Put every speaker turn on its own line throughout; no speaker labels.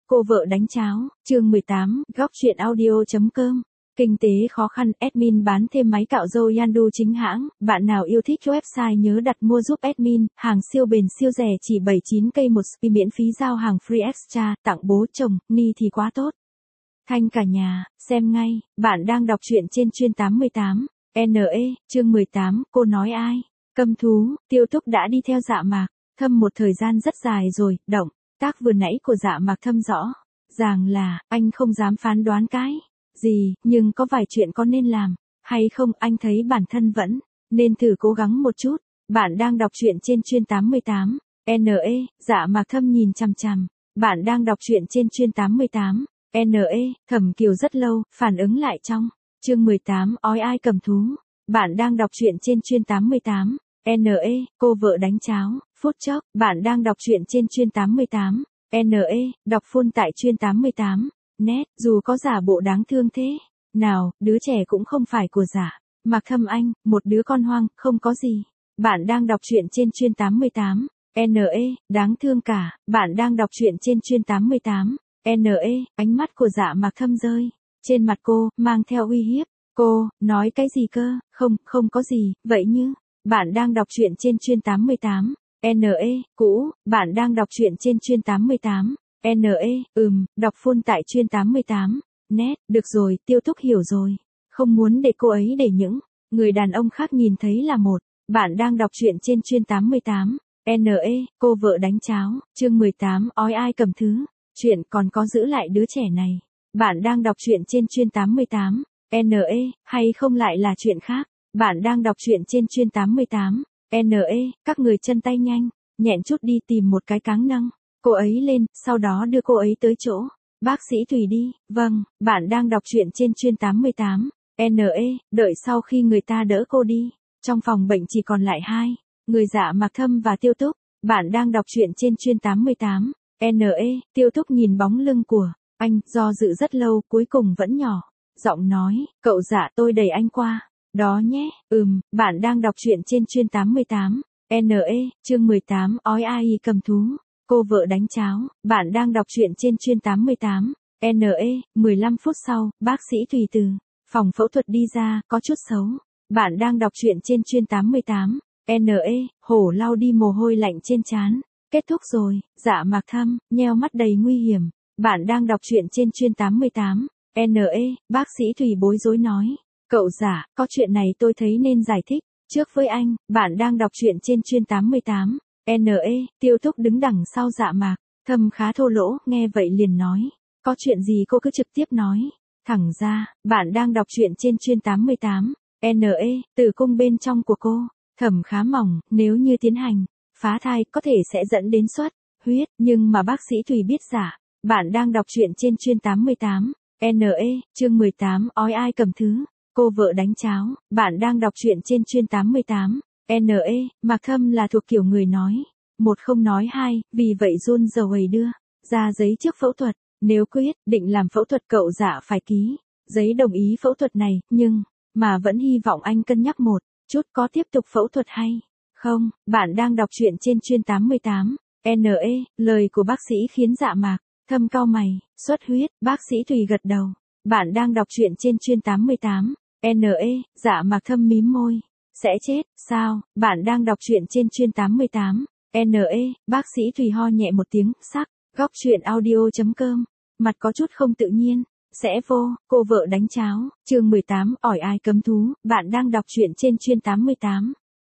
cô vợ đánh cháo, chương 18, góc chuyện audio.com. Kinh tế khó khăn, admin bán thêm máy cạo râu Yandu chính hãng, bạn nào yêu thích website nhớ đặt mua giúp admin, hàng siêu bền siêu rẻ chỉ 79k một spi miễn phí giao hàng free extra, tặng bố chồng, ni thì quá tốt. Thanh cả nhà, xem ngay, bạn đang đọc truyện trên chuyên 88, NE, chương 18, cô nói ai? Câm thú, Tiêu Túc đã đi theo Dạ Mạc Thâm một thời gian rất dài rồi, động tác vừa nãy của Dạ Mạc Thâm rõ ràng là, anh không dám phán đoán cái gì, nhưng có vài chuyện có nên làm, hay không, anh thấy bản thân vẫn nên thử cố gắng một chút. Bạn đang đọc truyện trên chuyên 88, NE, Dạ Mạc Thâm nhìn chằm chằm, bạn đang đọc truyện trên chuyên 88, NE, Thẩm Kiều rất lâu, phản ứng lại trong chương 18, ói ai cầm thú. Bạn đang đọc truyện trên chuyên 88, NE, cô vợ đánh cháo, phút chốc, bạn đang đọc truyện trên chuyên 88, NE, đọc full tại chuyên 88, net, dù có giả bộ đáng thương thế nào, đứa trẻ cũng không phải của Dạ Mạc Thâm anh, một đứa con hoang, không có gì. Bạn đang đọc truyện trên chuyên 88, NE, đáng thương cả, bạn đang đọc truyện trên chuyên 88, NE, ánh mắt của Dạ Mạc Thâm rơi trên mặt cô, mang theo uy hiếp. Cô, nói cái gì cơ, không có gì, vậy như, bạn đang đọc truyện trên chuyên 88, NE, cũ, bạn đang đọc truyện trên chuyên 88, NE, đọc full tại chuyên 88, net, được rồi, Tiêu Túc hiểu rồi, không muốn để cô ấy để những người đàn ông khác nhìn thấy là một. Bạn đang đọc truyện trên chuyên 88, NE, cô vợ đánh cháo, chương 18, ói ai cầm thứ, chuyện còn có giữ lại đứa trẻ này. Bạn đang đọc truyện trên chuyên 88, NE, hay không lại là chuyện khác. Bạn đang đọc truyện trên chuyên 88, NE, các người chân tay nhanh, nhẹn chút đi tìm một cái cáng nâng cô ấy lên, sau đó đưa cô ấy tới chỗ bác sĩ Thùy đi. Vâng, bạn đang đọc truyện trên chuyên 88, NE, đợi sau khi người ta đỡ cô đi. Trong phòng bệnh chỉ còn lại hai người, Dạ Mạc Thâm và Tiêu Túc. Bạn đang đọc truyện trên chuyên 88, NE, Tiêu Túc nhìn bóng lưng của anh, do dự rất lâu, cuối cùng vẫn nhỏ giọng nói, cậu Dạ tôi đẩy anh qua đó nhé. Bạn đang đọc truyện trên chuyên 88, NE, chương 18, ói ai cầm thú, cô vợ đánh cháo. Bạn đang đọc truyện trên chuyên 88, NE, 15 phút sau, bác sĩ Thùy từ phòng phẫu thuật đi ra, có chút xấu. Bạn đang đọc truyện trên chuyên 88, NE, hổ lau đi mồ hôi lạnh trên trán. Kết thúc rồi, Dạ Mạc Thâm, nheo mắt đầy nguy hiểm. Bạn đang đọc truyện trên chuyên 88, NE, bác sĩ Thùy bối rối nói, cậu Dạ, có chuyện này tôi thấy nên giải thích trước với anh. Bạn đang đọc truyện trên chuyên 88, NE, Tiêu Túc đứng đằng sau Dạ Mạc Thâm khá thô lỗ, nghe vậy liền nói, có chuyện gì cô cứ trực tiếp nói thẳng ra. Bạn đang đọc truyện trên chuyên 88, NE, tử cung bên trong của cô Thẩm khá mỏng, nếu như tiến hành phá thai có thể sẽ dẫn đến xuất huyết, nhưng mà bác sĩ Thùy biết giả. Bạn đang đọc truyện trên chuyên 88, NE, chương 18, ói ai cầm thứ, cô vợ đánh cháo. Bạn đang đọc truyện trên chuyên 88, NE, Mạc Thâm là thuộc kiểu người nói một không nói hai, vì vậy run rẩy đưa ra giấy trước phẫu thuật. Nếu quyết định làm phẫu thuật cậu Dạ phải ký giấy đồng ý phẫu thuật này, nhưng mà vẫn hy vọng anh cân nhắc một chút có tiếp tục phẫu thuật hay không. Bạn đang đọc truyện trên chuyên 88, NE, lời của bác sĩ khiến Dạ Mạc Thâm cau mày. Xuất huyết, bác sĩ Thùy gật đầu. Bạn đang đọc truyện trên chuyên 88, NE, Dạ Mạc Thâm mím môi. Sẽ chết, sao? Bạn đang đọc truyện trên chuyên 88, NE, bác sĩ Thùy ho nhẹ một tiếng, sắc, góc chuyện audio.com, mặt có chút không tự nhiên. Sẽ vô, cô vợ đánh cháo, chương 18, ỏi ai cấm thú. Bạn đang đọc truyện trên chuyên 88,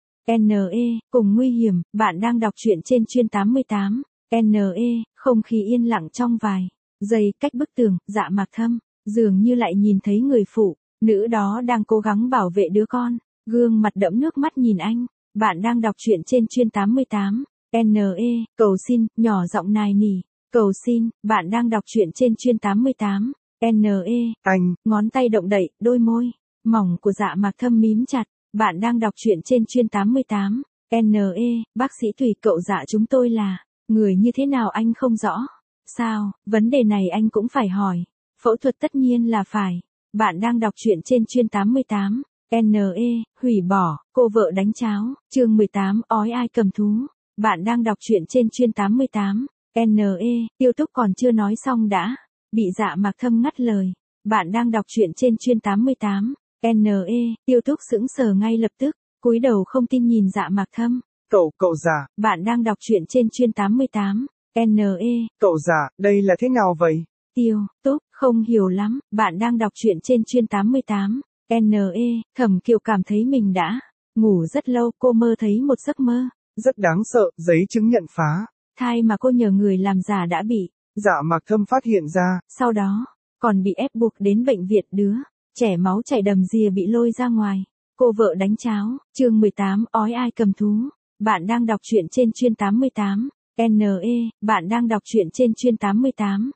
NE, cùng nguy hiểm. Bạn đang đọc truyện trên chuyên 88, NE, không khí yên lặng trong vài giây, cách bức tường, Dạ Mạc Thâm dường như lại nhìn thấy người phụ nữ đó đang cố gắng bảo vệ đứa con, gương mặt đẫm nước mắt nhìn anh. Bạn đang đọc truyện trên chuyên 88, NE, cầu xin, nhỏ giọng nài nỉ, cầu xin. Bạn đang đọc truyện trên chuyên 88, NE, anh, ngón tay động đậy, đôi môi mỏng của Dạ Mạc Thâm mím chặt. Bạn đang đọc truyện trên chuyên 88, NE, bác sĩ Thùy, cậu Dạ chúng tôi là người như thế nào anh không rõ sao? Vấn đề này anh cũng phải hỏi. Phẫu thuật tất nhiên là phải. Bạn đang đọc truyện trên chuyên 88, NE, hủy bỏ, cô vợ đánh cháo, chương 18, ói ai cầm thú. Bạn đang đọc truyện trên chuyên 88, Tiêu Túc còn chưa nói xong đã. Bị Dạ Mạc Thâm ngắt lời. Bạn đang đọc truyện trên chuyên 88. Tiêu Túc sững sờ ngay lập tức. Cúi đầu không tin nhìn Dạ Mạc Thâm.
Cậu già.
Bạn đang đọc truyện trên chuyên 88.
Cậu già, đây là thế nào vậy?
Tiêu Túc không hiểu lắm. Bạn đang đọc truyện trên chuyên 88. Thẩm Kiều cảm thấy mình đã ngủ rất lâu. Cô mơ thấy một giấc mơ.
Rất đáng sợ, giấy chứng nhận phá
thai mà cô nhờ người làm giả đã bị
Dạ Mạc Thâm phát hiện ra.
Sau đó, còn bị ép buộc đến bệnh viện đứa trẻ máu chảy đầm đìa bị lôi ra ngoài. Cô vợ đánh cháo, chương 18, ói ai cầm thú. Bạn đang đọc truyện trên chuyên 88. Bạn đang đọc truyện trên chuyên 88.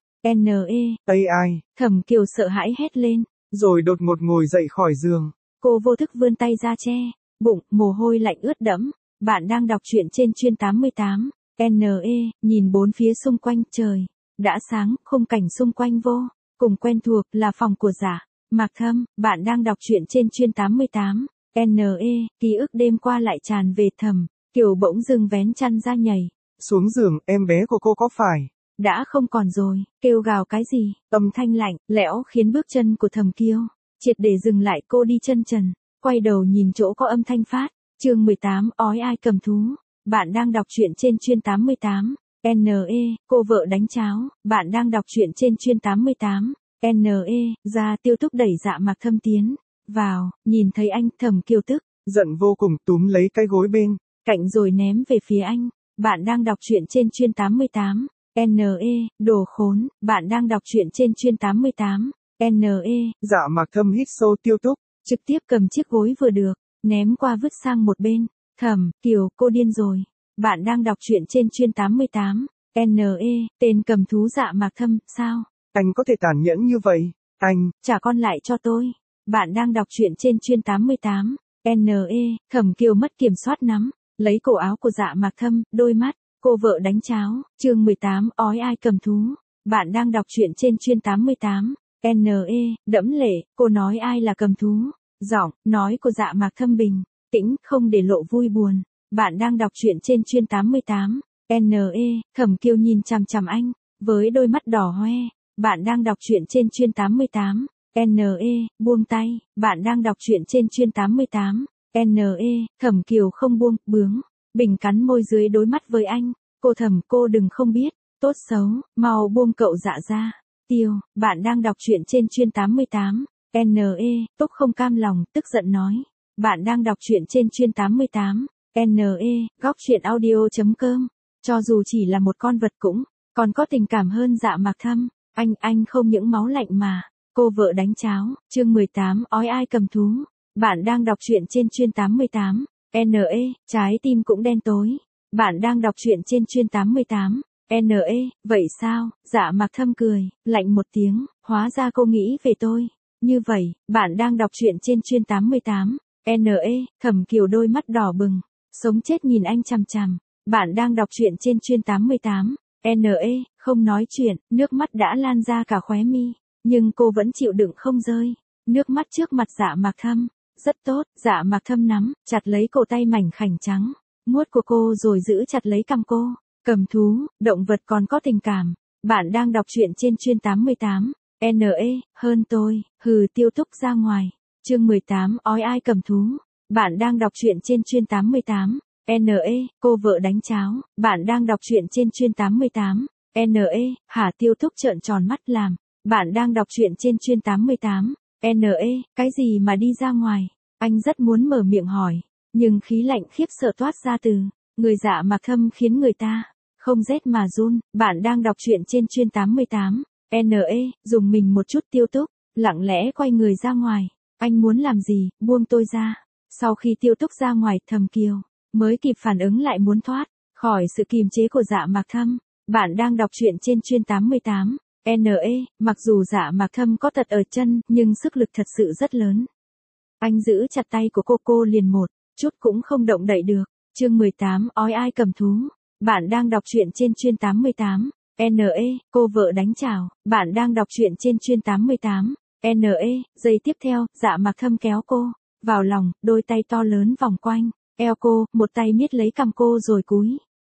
Ai?
Thẩm Kiều sợ hãi hét lên.
Rồi đột ngột ngồi dậy khỏi giường.
Cô vô thức vươn tay ra che bụng, mồ hôi lạnh ướt đẫm. Bạn đang đọc truyện trên chuyên 88. Nhìn bốn phía xung quanh, trời đã sáng, khung cảnh xung quanh vô cùng quen thuộc, là phòng của Dạ Mạc Thâm. Bạn đang đọc truyện trên chuyên 88. Ký ức đêm qua lại tràn về. Thẩm Kiều bỗng dưng vén chăn ra nhảy
xuống giường. Em bé của cô có phải
đã không còn rồi? Kêu gào cái gì? Âm thanh lạnh lẽo khiến bước chân của Thẩm Kiều triệt để dừng lại. Cô đi chân trần, quay đầu nhìn chỗ có âm thanh phát. Chương 18, ói ai cầm thú. Bạn đang đọc truyện trên chuyên 88. Cô vợ đánh cháo. Bạn đang đọc truyện trên chuyên 88. Ra Tiêu Túc đẩy Dạ Mạc Thâm tiến vào, nhìn thấy anh. Thẩm Kiều tức
giận vô cùng, túm lấy cái gối bên
cạnh rồi ném về phía anh. Bạn đang đọc truyện trên chuyên 88. Đồ khốn. Bạn đang đọc truyện trên chuyên 88.
Dạ Mạc Thâm hít sâu. Tiêu Túc
trực tiếp cầm chiếc gối vừa được ném qua vứt sang một bên. Thẩm Kiều, cô điên rồi. Bạn đang đọc truyện trên chuyên 88. Tên cầm thú Dạ Mạc Thâm, sao
anh có thể tàn nhẫn như vậy? Anh
trả con lại cho tôi. Bạn đang đọc truyện trên chuyên 88. Thẩm Kiều mất kiểm soát nắm lấy cổ áo của Dạ Mạc Thâm, đôi mắt cô vợ đánh cháo. Chương 18, ói ai cầm thú. Bạn đang đọc truyện trên chuyên 88. Đẫm lệ, cô nói ai là cầm thú. Giọng nói của Dạ Mạc Thâm bình tĩnh, không để lộ vui buồn. Bạn đang đọc truyện trên chuyên 88. Thẩm Kiều nhìn chằm chằm anh với đôi mắt đỏ hoe. Bạn đang đọc truyện trên chuyên 88. Buông tay. Bạn đang đọc truyện trên chuyên 88. Thẩm Kiều không buông, bướng bình cắn môi dưới đối mắt với anh. Cô đừng không biết tốt xấu, mau buông cậu Dạ ra. Tiêu, bạn đang đọc truyện trên chuyên 88. Túc không cam lòng, tức giận nói. Bạn đang đọc truyện trên chuyên 88. Góc truyện audio.com. Cho dù chỉ là một con vật cũng còn có tình cảm hơn Dạ Mạc Thâm. Anh không những máu lạnh mà. Cô vợ đánh cháo. Chương 18, ói ai cầm thú. Bạn đang đọc truyện trên chuyên 88. Trái tim cũng đen tối. Bạn đang đọc truyện trên chuyên 88. Vậy sao? Dạ Mạc Thâm cười lạnh một tiếng. Hóa ra cô nghĩ về tôi như vậy. Bạn đang đọc truyện trên chuyên 88. Thẩm Kiều đôi mắt đỏ bừng, sống chết nhìn anh chằm chằm. Bạn đang đọc truyện trên chuyên 88. Không nói chuyện, nước mắt đã lan ra cả khóe mi, nhưng cô vẫn chịu đựng không rơi nước mắt trước mặt Dạ Mạc Thâm. Rất tốt. Dạ Mạc Thâm nắm chặt lấy cổ tay mảnh khảnh trắng muốt của cô rồi giữ chặt lấy cằm cô. Cầm thú, động vật còn có tình cảm. Bạn đang đọc truyện trên chuyên 88. Hơn tôi. Hừ. Tiêu Túc ra ngoài. Chương 18, ói ai cầm thú. Bạn đang đọc truyện trên chuyên 88. Cô vợ đánh cháo. Bạn đang đọc truyện trên chuyên 88. Hả? Tiêu Túc trợn tròn mắt làm. Bạn đang đọc truyện trên chuyên 88. Cái gì mà đi ra ngoài? Anh rất muốn mở miệng hỏi, nhưng khí lạnh khiếp sợ toát ra từ người Dạ Mạc Thâm khiến người ta không rét mà run. Bạn đang đọc truyện trên chuyên 88. Dùng mình một chút. Tiêu Túc lặng lẽ quay người ra ngoài. Anh muốn làm gì? Buông tôi ra. Sau khi Tiêu Túc ra ngoài, Thẩm Kiều mới kịp phản ứng lại muốn thoát khỏi sự kìm chế của Dạ Mạc Thâm. Bạn đang đọc truyện trên chuyên 88. Mặc dù Dạ Mạc Thâm có tật ở chân, nhưng sức lực thật sự rất lớn. Anh giữ chặt tay của cô liền một chút cũng không động đậy được. Chương 18, ói ai cầm thú. Bạn đang đọc truyện trên chuyên 88. Cô vợ đánh chảo. Bạn đang đọc truyện trên chuyên 88. Giây tiếp theo, Dạ Mạc Thâm kéo cô vào lòng, đôi tay to lớn vòng quanh eo cô, một tay miết lấy cằm cô rồi cúi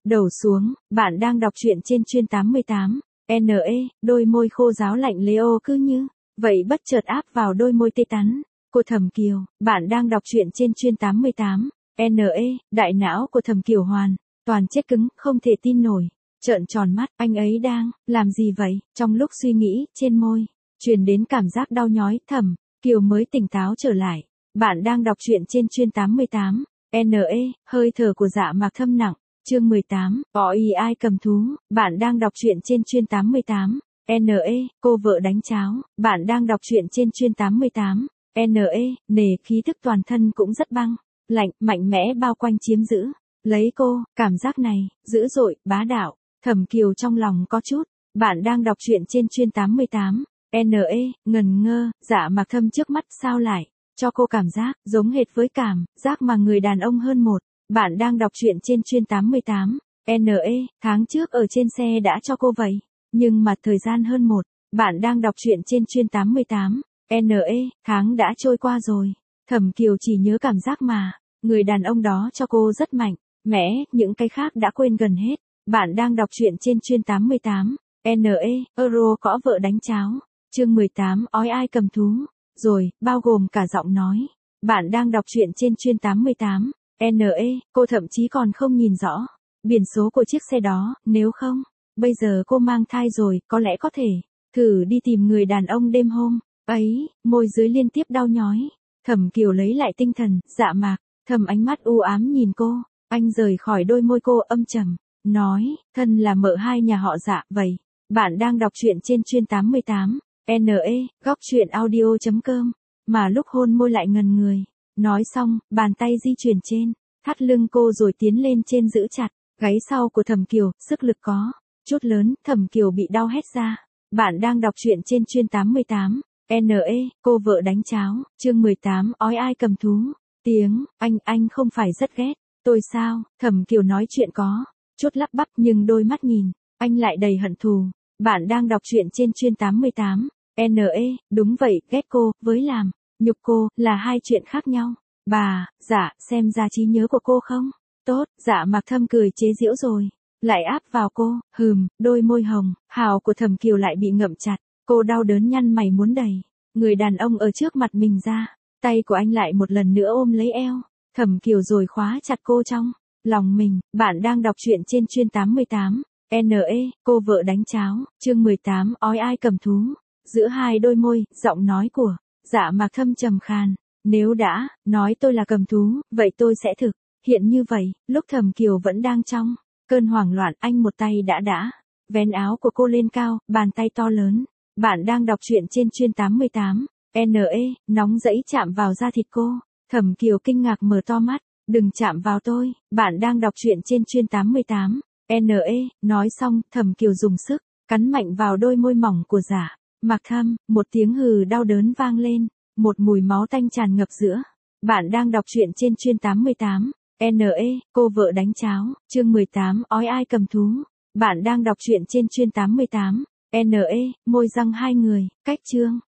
Đầu xuống, bạn đang đọc truyện trên chuyên 88. NE, đôi môi khô ráo lạnh Leo cứ như vậy bất chợt áp vào đôi môi tê tắn của Thẩm Kiều. Bạn đang đọc truyện trên chuyên 88. NE, đại não của Thẩm Kiều hoàn toàn chết cứng, không thể tin nổi. Trợn tròn mắt, anh ấy đang làm gì vậy? Trong lúc suy nghĩ, trên môi truyền đến cảm giác đau nhói. Thẩm Kiều mới tỉnh táo trở lại. Bạn đang đọc truyện trên chuyên 88. NE, hơi thở của Dạ Mạc Thâm nặng. Chương 18, ai cầm thú. Bạn đang đọc truyện trên chuyên 88. NE, cô vợ đánh cháo. Bạn đang đọc truyện trên chuyên 88. NE, nề khí thức toàn thân cũng rất băng lạnh, mạnh mẽ bao quanh chiếm giữ lấy cô. Cảm giác này dữ dội, bá đạo. Thẩm Kiều trong lòng có chút. Bạn đang đọc truyện trên chuyên 88. NE, ngần ngơ. Dạ Mạc Thâm trước mắt sao lại cho cô cảm giác giống hệt với cảm giác mà người đàn ông hơn một. Bạn đang đọc truyện trên chuyên 88. NE, tháng trước ở trên xe đã cho cô vậy. Nhưng mà thời gian hơn một. Bạn đang đọc truyện trên chuyên 88. NE, tháng đã trôi qua rồi. Thẩm Kiều chỉ nhớ cảm giác mà người đàn ông đó cho cô rất mạnh mẽ, những cái khác đã quên gần hết. Bạn đang đọc truyện trên chuyên 88. NE, Euro có vợ đánh cháo. Chương 18, ai cầm thú. Rồi, bao gồm cả giọng nói. Bạn đang đọc truyện trên chuyên 88. NE, cô thậm chí còn không nhìn rõ biển số của chiếc xe đó. Nếu không, bây giờ cô mang thai rồi, có lẽ có thể thử đi tìm người đàn ông đêm hôm ấy. Môi dưới liên tiếp đau nhói. Thẩm Kiều lấy lại tinh thần. Dạ Mạc Thâm ánh mắt u ám nhìn cô. Anh rời khỏi đôi môi cô, âm trầm nói, thân là mợ hai nhà họ Dạ. Vậy, bạn đang đọc truyện trên chuyên 88. NE, góc truyện audio.com. Mà lúc hôn môi lại ngần người. Nói xong, bàn tay di chuyển trên thắt lưng cô rồi tiến lên trên giữ chặt gáy sau của Thẩm Kiều. Sức lực có chút lớn, Thẩm Kiều bị đau hét ra. Bạn đang đọc truyện trên chuyên 88. NE, cô vợ đánh cháo. Chương 18, ai cầm thú. Tiếng anh không phải rất ghét tôi sao? Thẩm Kiều nói chuyện có chút lắp bắp, nhưng đôi mắt nhìn anh lại đầy hận thù. Bạn đang đọc truyện trên chuyên 88. NE, đúng vậy, ghét cô với làm nhục cô là hai chuyện khác nhau. Bà, dạ, xem ra trí nhớ của cô không tốt. Dạ Mạc Thâm cười chế giễu rồi lại áp vào cô. Đôi môi hồng hào của Thẩm Kiều lại bị ngậm chặt. Cô đau đớn nhăn mày muốn đẩy người đàn ông ở trước mặt mình ra. Tay của anh lại một lần nữa ôm lấy eo Thẩm Kiều rồi khóa chặt cô trong lòng mình. Bạn đang đọc truyện trên chuyên 88. NE, cô vợ đánh cháo. Chương 18, ai cầm thú. Giữa hai đôi môi, giọng nói của Dạ Mạc Thâm trầm khàn. Nếu đã nói tôi là cầm thú, vậy tôi sẽ thực hiện như vậy. Lúc Thẩm Kiều vẫn đang trong cơn hoảng loạn, anh một tay đã vén áo của cô lên cao, bàn tay to lớn. Bạn đang đọc truyện trên chuyên 88. NE, nóng rẫy chạm vào da thịt cô. Thẩm Kiều kinh ngạc mở to mắt. Đừng chạm vào tôi. Bạn đang đọc truyện trên chuyên 88. NE, nói xong, Thẩm Kiều dùng sức cắn mạnh vào đôi môi mỏng của Dạ Mạc Thâm. Một tiếng hừ đau đớn vang lên. Một mùi máu tanh tràn ngập giữa. Bạn đang đọc truyện trên chuyên 88. NE, cô vợ đánh cháo. Chương 18, ai cầm thú. Bạn đang đọc truyện trên chuyên 88. NE, môi răng hai người, cách chương.